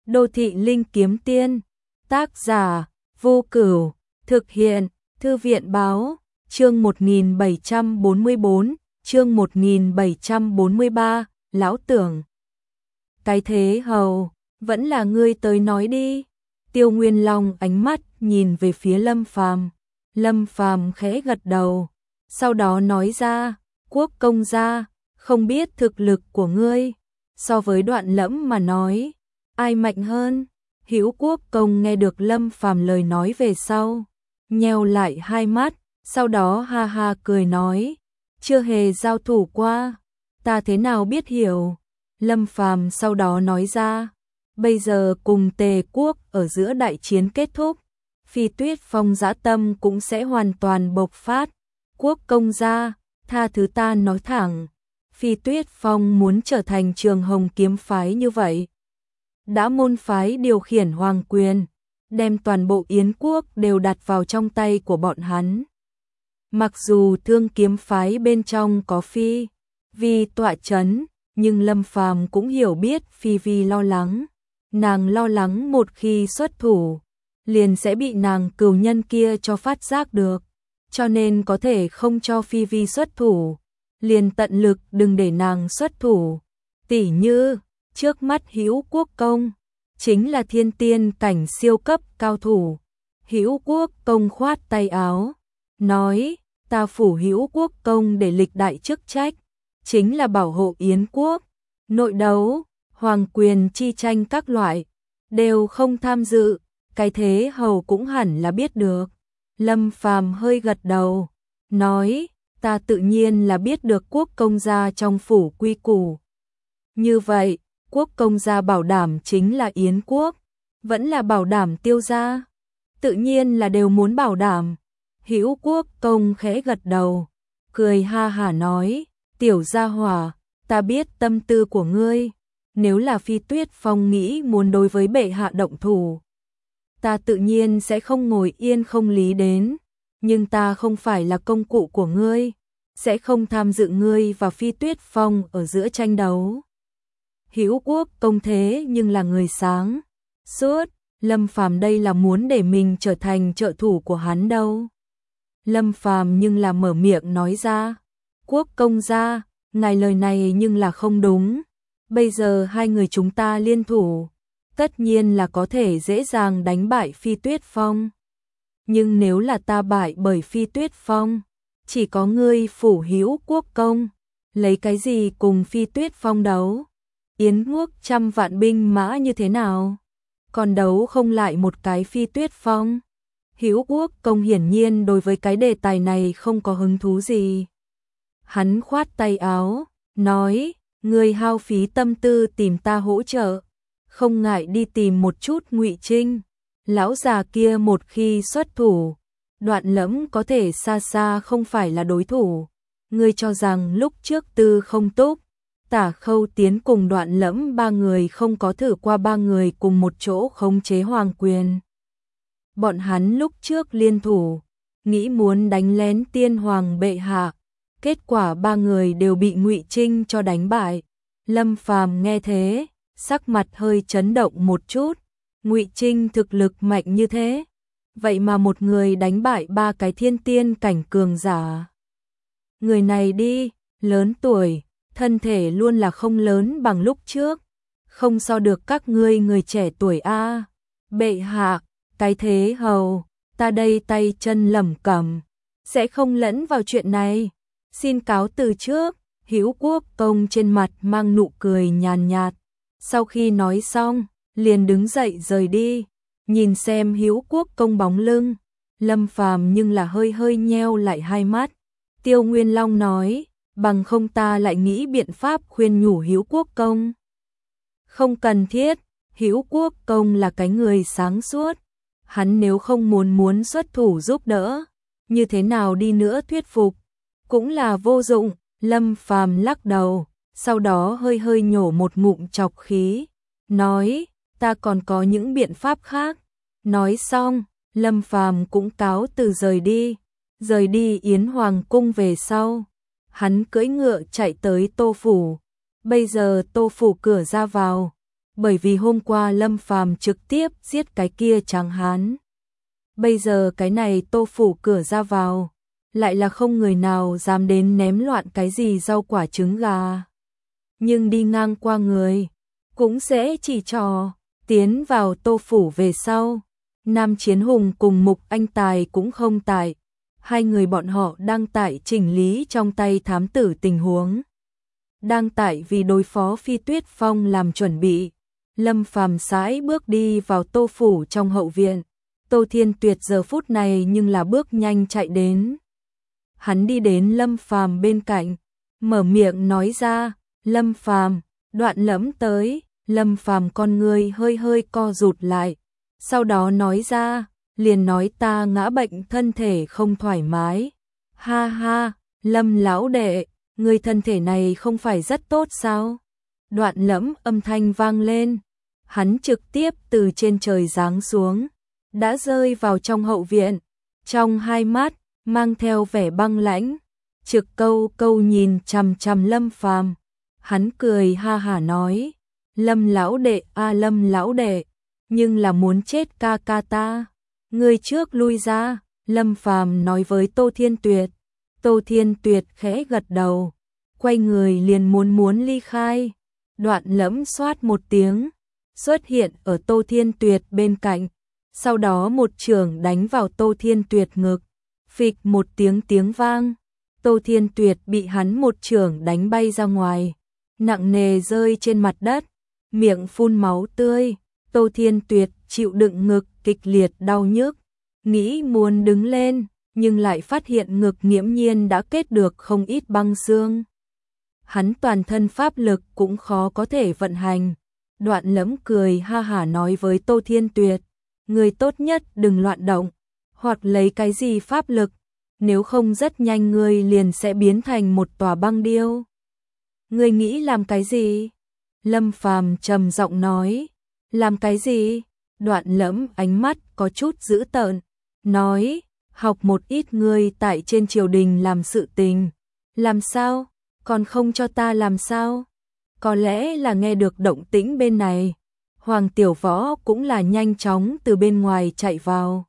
Đô thị linh kiếm tiên, tác giả, Vô Cửu, thực hiện, Thư viện báo, chương 1744, chương 1743, lão tưởng. Cái thế hầu, vẫn là ngươi tới nói đi. Tiêu Nguyên Long ánh mắt nhìn về phía Lâm Phàm. Lâm Phàm khẽ gật đầu, sau đó nói ra, Quốc công gia, không biết thực lực của ngươi, so với Đoạn Lẫm mà nói, ai mạnh hơn? Hữu Quốc công nghe được Lâm Phàm lời nói về sau, nheo lại hai mắt, sau đó ha ha cười nói, chưa hề giao thủ qua, ta thế nào biết hiểu? Lâm Phàm sau đó nói ra, bây giờ cùng Tề quốc ở giữa đại chiến kết thúc, Phi Tuyết Phong dã tâm cũng sẽ hoàn toàn bộc phát. Quốc công gia, tha thứ ta nói thẳng, Phi Tuyết Phong muốn trở thành Trường Hồng kiếm phái như vậy, đã môn phái điều khiển hoàng quyền, đem toàn bộ Yến quốc đều đặt vào trong tay của bọn hắn. Mặc dù Thương kiếm phái bên trong có Phi Vi tọa chấn, nhưng Lâm Phàm cũng hiểu biết Phi Vi lo lắng. Nàng lo lắng một khi xuất thủ, liền sẽ bị nàng cừu nhân kia cho phát giác được, cho nên có thể không cho Phi Vi xuất thủ, liền tận lực đừng để nàng xuất thủ. Tỉ như, trước mắt Hữu Quốc công, chính là thiên tiên cảnh siêu cấp cao thủ. Hữu Quốc công khoát tay áo, nói, ta phủ Hữu Quốc công để lịch đại chức trách, chính là bảo hộ Yến quốc, nội đấu, hoàng quyền chi tranh các loại, đều không tham dự, cái thế hầu cũng hẳn là biết được. Lâm Phàm hơi gật đầu, nói, ta tự nhiên là biết được quốc công gia trong phủ quy củ. Như vậy, quốc công gia bảo đảm chính là Yến quốc, vẫn là bảo đảm Tiêu gia, tự nhiên là đều muốn bảo đảm. Hữu Quốc công khẽ gật đầu, cười ha hả nói, tiểu gia hỏa, ta biết tâm tư của ngươi, nếu là Phi Tuyết Phong nghĩ muốn đối với bệ hạ động thủ, ta tự nhiên sẽ không ngồi yên không lý đến, nhưng ta không phải là công cụ của ngươi, sẽ không tham dự ngươi và Phi Tuyết Phong ở giữa tranh đấu. Hữu Quốc công thế nhưng là người sáng suốt, Lâm Phàm đây là muốn để mình trở thành trợ thủ của hắn đâu. Lâm Phàm nhưng là mở miệng nói ra, Quốc công gia, ngài lời này nhưng là không đúng, bây giờ hai người chúng ta liên thủ, tất nhiên là có thể dễ dàng đánh bại Phi Tuyết Phong. Nhưng nếu là ta bại bởi Phi Tuyết Phong, chỉ có ngươi phủ Hữu Quốc công, lấy cái gì cùng Phi Tuyết Phong đấu? Yến quốc 100 vạn binh mã như thế nào? Còn đấu không lại một cái Phi Tuyết Phong? Hữu Quốc công hiển nhiên đối với cái đề tài này không có hứng thú gì. Hắn khoát tay áo, nói, ngươi hao phí tâm tư tìm ta hỗ trợ, không ngại đi tìm một chút Ngụy Trinh. Lão già kia một khi xuất thủ, Đoạn Lẫm có thể xa xa không phải là đối thủ. Ngươi cho rằng lúc trước Tư Không Túc, Tả Khâu Tiến cùng Đoạn Lẫm ba người không có thử qua ba người cùng một chỗ khống chế hoàng quyền. Bọn hắn lúc trước liên thủ, nghĩ muốn đánh lén tiên hoàng bệ hạ, kết quả ba người đều bị Ngụy Trinh cho đánh bại. Lâm Phàm nghe thế, sắc mặt hơi chấn động một chút, Ngụy Trinh thực lực mạnh như thế, vậy mà một người đánh bại ba cái thiên tiên cảnh cường giả. Người này đi, lớn tuổi, thân thể luôn là không lớn bằng lúc trước, không so được các ngươi người trẻ tuổi a. Bệ hạ, cái thế hầu, ta đây tay chân lẩm cẩm, sẽ không lẫn vào chuyện này, xin cáo từ trước. Hữu Quốc công trên mặt mang nụ cười nhàn nhạt, sau khi nói xong, liền đứng dậy rời đi. Nhìn xem Hữu Quốc công bóng lưng, Lâm Phàm nhưng là hơi hơi nheo lại hai mắt. Tiêu Nguyên Long nói, bằng không ta lại nghĩ biện pháp khuyên nhủ Hữu Quốc công. Không cần thiết, Hữu Quốc công là cái người sáng suốt, hắn nếu không muốn xuất thủ giúp đỡ, như thế nào đi nữa thuyết phục, cũng là vô dụng. Lâm Phàm lắc đầu, sau đó hơi hơi nhổ một ngụm trọc khí, nói, ta còn có những biện pháp khác. Nói xong, Lâm Phàm cũng cáo từ rời đi Yến Hoàng cung về sau. Hắn cưỡi ngựa chạy tới Tô phủ. Bây giờ Tô phủ cửa ra vào bởi vì hôm qua Lâm Phàm trực tiếp giết cái kia tráng hán. Bây giờ cái này Tô phủ cửa ra vào, lại là không người nào dám đến ném loạn cái gì rau quả trứng gà. Nhưng đi ngang qua người, cũng sẽ chỉ trò, tiến vào Tô phủ về sau. Nam Chiến Hùng cùng Mục Anh Tài cũng không tại, hai người bọn họ đang tại chỉnh lý trong tay thám tử tình huống. Đang tại vì đối phó Phi Tuyết Phong làm chuẩn bị. Lâm Phàm sải bước đi vào Tô phủ trong hậu viện. Tô Thiên Tuyệt giờ phút này nhưng là bước nhanh chạy đến. Hắn đi đến Lâm Phàm bên cạnh, mở miệng nói ra, Lâm Phàm, Đoạn Lẫm tới. Lâm Phàm con người hơi hơi co rụt lại, sau đó nói ra, liền nói ta ngã bệnh thân thể không thoải mái. Ha ha, Lâm lão đệ, người thân thể này không phải rất tốt sao? Đoạn Lẫm âm thanh vang lên, hắn trực tiếp từ trên trời giáng xuống, đã rơi vào trong hậu viện, trong hai mắt mang theo vẻ băng lãnh, trực câu câu nhìn chằm chằm Lâm Phàm. Hắn cười ha hả nói, Lâm lão đệ a Lâm lão đệ, nhưng là muốn chết ca ca ta. Người trước lui ra, Lâm Phàm nói với Tô Thiên Tuyệt. Tô Thiên Tuyệt khẽ gật đầu, quay người liền muốn ly khai. Đoạn Lẫm xoát một tiếng, xuất hiện ở Tô Thiên Tuyệt bên cạnh, sau đó một chưởng đánh vào Tô Thiên Tuyệt ngực, phịch một tiếng vang. Tô Thiên Tuyệt bị hắn một chưởng đánh bay ra ngoài, nặng nề rơi trên mặt đất, miệng phun máu tươi. Tô Thiên Tuyệt chịu đựng ngực kịch liệt đau nhức, nghĩ muốn đứng lên, nhưng lại phát hiện ngực nghiễm nhiên đã kết được không ít băng xương. Hắn toàn thân pháp lực cũng khó có thể vận hành. Đoạn Lẫm cười ha hả nói với Tô Thiên Tuyệt, người tốt nhất đừng loạn động, hoặc lấy cái gì pháp lực, nếu không rất nhanh ngươi liền sẽ biến thành một tòa băng điêu. Ngươi nghĩ làm cái gì? Lâm Phàm trầm giọng nói. Làm cái gì? Đoạn Lẫm ánh mắt có chút dữ tợn, nói, học một ít ngươi tại trên triều đình làm sự tình. Làm sao? Còn không cho ta làm sao? Có lẽ là nghe được động tĩnh bên này, Hoàng Tiểu Võ cũng là nhanh chóng từ bên ngoài chạy vào.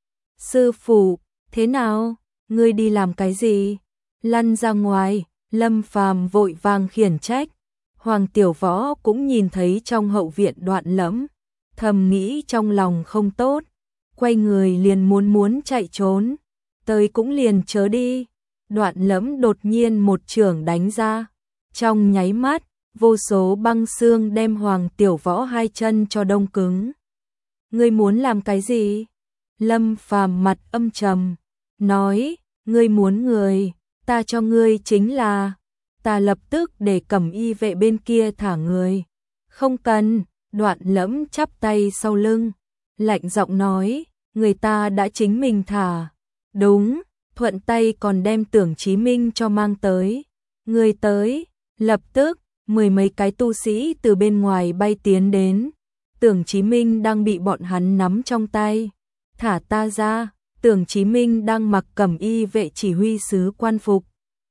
Sư phụ, thế nào? Ngươi đi làm cái gì? Lăn ra ngoài. Lâm Phàm vội vàng khiển trách. Hoàng Tiểu Võ cũng nhìn thấy trong hậu viện Đoạn Lẫm, thầm nghĩ trong lòng không tốt, quay người liền muốn chạy trốn. Tới cũng liền chớ đi. Đoạn Lẫm đột nhiên một chưởng đánh ra, trong nháy mắt, vô số băng xương đem Hoàng Tiểu Võ hai chân cho đông cứng. Ngươi muốn làm cái gì? Lâm Phàm mặt âm trầm, nói, ngươi muốn người, ta cho ngươi chính là, ta lập tức để Cẩm Y vệ bên kia thả người. Không cần. Đoạn Lẫm chắp tay sau lưng, lạnh giọng nói, người ta đã chính mình thả. Đúng, thuận tay còn đem Tưởng Chí Minh cho mang tới. Người tới, lập tức, mười mấy cái tu sĩ từ bên ngoài bay tiến đến. Tưởng Chí Minh đang bị bọn hắn nắm trong tay. Thả ta ra. Tưởng Chí Minh đang mặc Cẩm Y vệ chỉ huy sứ quan phục.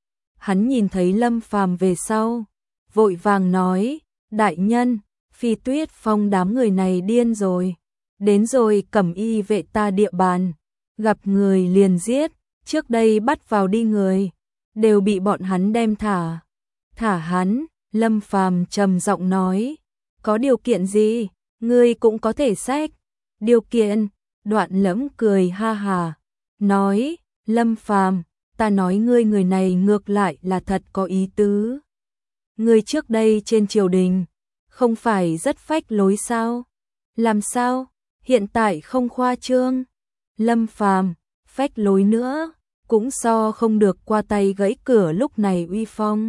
Hắn nhìn thấy Lâm Phàm về sau, vội vàng nói, đại nhân, Phi Tuyết Phong đám người này điên rồi. Đến rồi Cẩm Y vệ ta địa bàn, gặp người liền giết, trước đây bắt vào đi người, đều bị bọn hắn đem thả. Thả hắn. Lâm Phàm trầm giọng nói, có điều kiện gì, ngươi cũng có thể xách. Điều kiện? Đoạn Lẫm cười ha hà, nói, Lâm Phàm, ta nói ngươi người này ngược lại là thật có ý tứ. Ngươi trước đây trên triều đình, không phải rất phách lối sao? Làm sao? Hiện tại không khoa trương. Lâm Phàm, phách lối nữa, cũng so không được qua tay gãy cửa lúc này uy phong.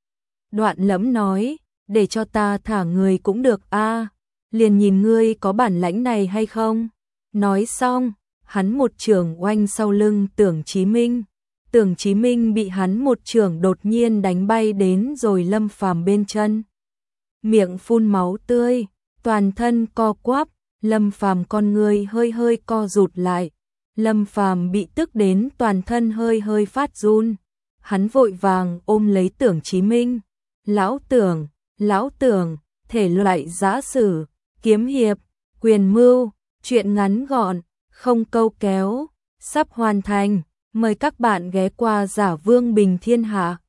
Đoạn Lẫm nói, để cho ta thả người cũng được a, liền nhìn ngươi có bản lãnh này hay không. Nói xong, hắn một chưởng oanh sau lưng Tưởng Chí Minh. Tưởng Chí Minh bị hắn một chưởng đột nhiên đánh bay đến rồi Lâm Phàm bên chân. Miệng phun máu tươi, toàn thân co quắp, Lâm Phàm con người hơi hơi co rụt lại. Lâm Phàm bị tức đến toàn thân hơi hơi phát run. Hắn vội vàng ôm lấy Tưởng Chí Minh. Lão Tưởng, thể loại giã sử, kiếm hiệp, quyền mưu, truyện ngắn gọn, không câu kéo, sắp hoàn thành. Mời các bạn ghé qua Giả Vương Bình Thiên Hạ.